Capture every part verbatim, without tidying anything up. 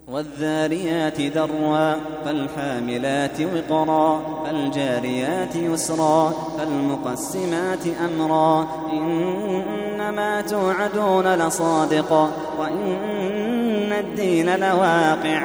والذاريات ذروا فالحاملات وقرا فالجاريات يسرا فالمقسمات أمرا إنما توعدون لصادق وإن الدين لواقع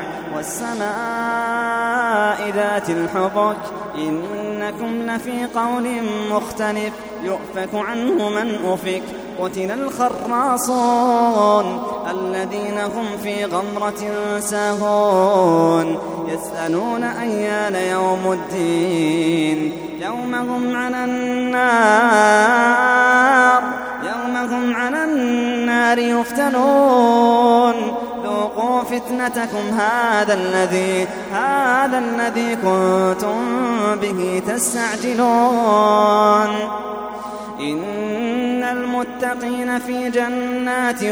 والسماء ذات الحبك إنكم لفي قول مختلف يؤفك عنه من أفك قتل الخراصون الذين هم في غمرة ساهون يسألون أيان يوم الدين يوم هم على النار يوم هم على النار يفتنون ذوقوا فتنتكم هذا الذي هذا الذي كنتم به تستعجلون إن المتقين في جنات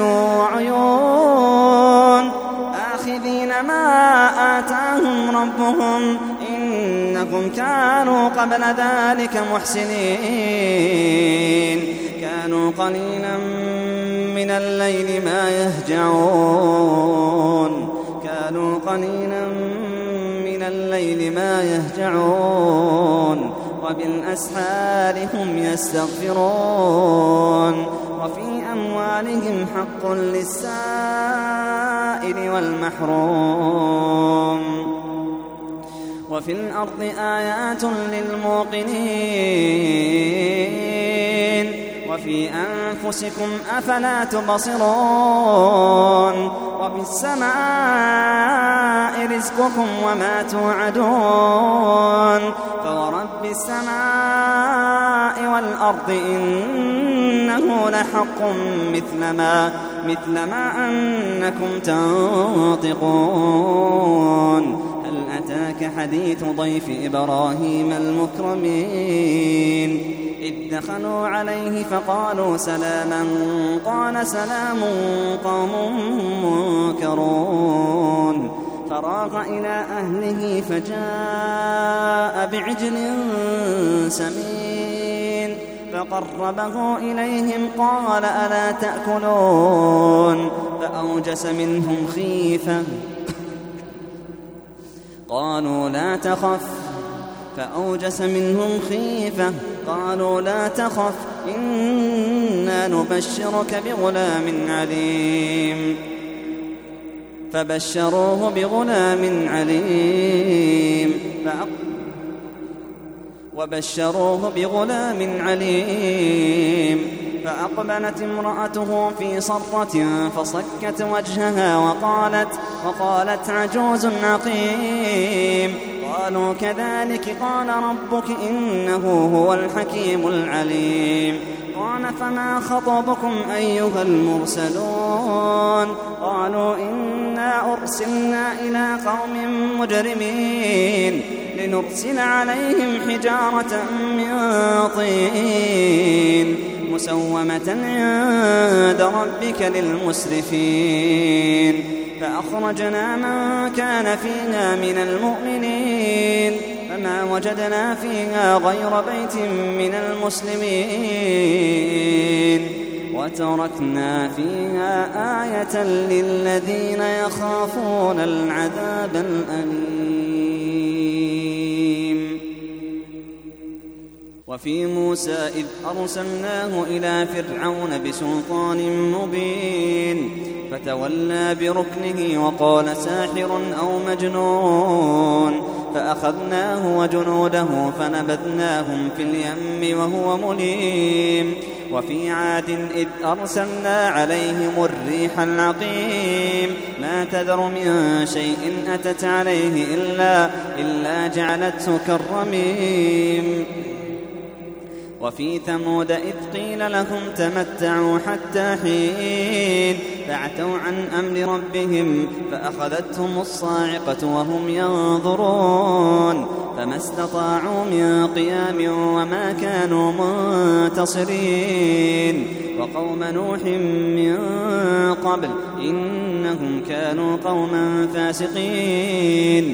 وعيون آخذين ما آتاهم ربهم إنهم كانوا قبل ذلك محسنين كانوا قليلا من الليل ما يهجعون كانوا قليلا من الليل ما يهجعون وبالأسحار هم يستغفرون وفي أموالهم حق للسائل والمحروم وفي الأرض آيات للموقنين وفي أنفسكم أفلا تبصرون وفي السماء رزقكم وما توعدون فورب السماء والأرض إنه لحق مثل ما مثل ما أنكم تنطقون هل أتاك حديث ضيف إبراهيم المكرمين إذ دخلوا عليه فقالوا سلاما قال سلام قوم منكرون فراغ إلى أهله فجاء بعجل سمين فقربه إليهم قال ألا تأكلون فأوجس منهم خيفة قالوا لا تخف فأوجس منهم خيفة قالوا لا تخف إنا نبشرك بغلام عليم فبشروه بغلام عليم وبشروه بغلام عليم فأقبلت امرأته في صرة فصكت وجهها وقالت وقالت عجوز عقيم قالوا كذلك قال ربك إنه هو الحكيم العليم قال فما خطبكم أيها المرسلون قالوا إنا أرسلنا إلى قوم مجرمين لنرسل عليهم حجارة من طين مسومة عند ربك للمسرفين فأخرجنا من كان فيها من المؤمنين فما وجدنا فيها غير بيت من المسلمين وتركنا فيها آية للذين يخافون العذاب الأليم وفي موسى إذ أرسلناه إلى فرعون بسلطان مبين فتولى بركنه وقال ساحر أو مجنون فأخذناه وجنوده فنبذناهم في اليم وهو مليم وفي عاد إذ أرسلنا عليهم الريح العقيم ما تذر من شيء أتت عليه إلا, إلا جعلته كالرميم وفي ثمود إذ قيل لهم تمتعوا حتى حين فعتوا عن أمر ربهم فأخذتهم الصاعقة وهم ينظرون فما استطاعوا من قيام وما كانوا منتصرين وقوم نوح من قبل إنهم كانوا قوما فاسقين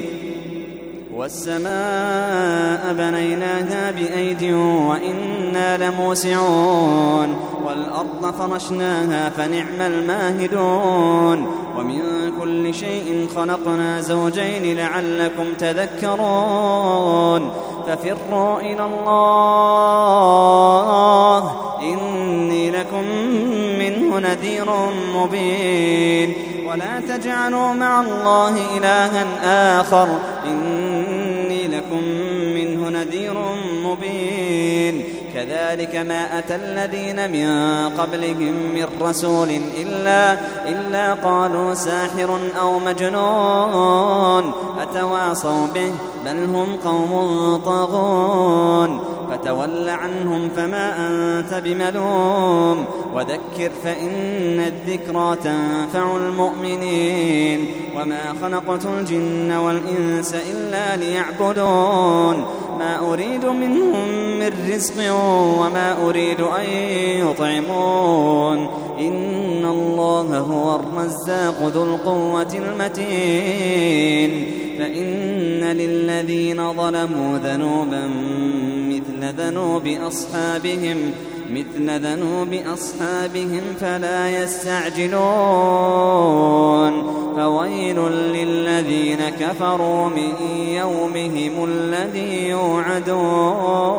والسماء بنيناها بأيد وإنا لموسعون والأرض فرشناها فنعم الماهدون ومن كل شيء خلقنا زوجين لعلكم تذكرون ففروا إلى الله إني لكم منه نذير مبين ولا تجعلوا مع الله إلها آخر إني لكم منه نذير مبين كذلك ما أتى الذين من قبلهم من رسول إلا, إلا قالوا ساحر أو مجنون أتواصوا به بل هم قوم طاغون فتول عنهم فما أنت بملوم وذكر فإن الذكرى تنفع المؤمنين وما خلقت الجن والإنس إلا ليعبدون ما أريد منهم من رزق وما أريد أن يطعمون إن الله هو الرزاق ذو القوة المتين فإن للذين ظلموا ذنوبا مثل ذنوب أصحابهم مثل ذنوب أصحابهم فلا يستعجلون فويل للذين كفروا من يومهم الذي يوعدون.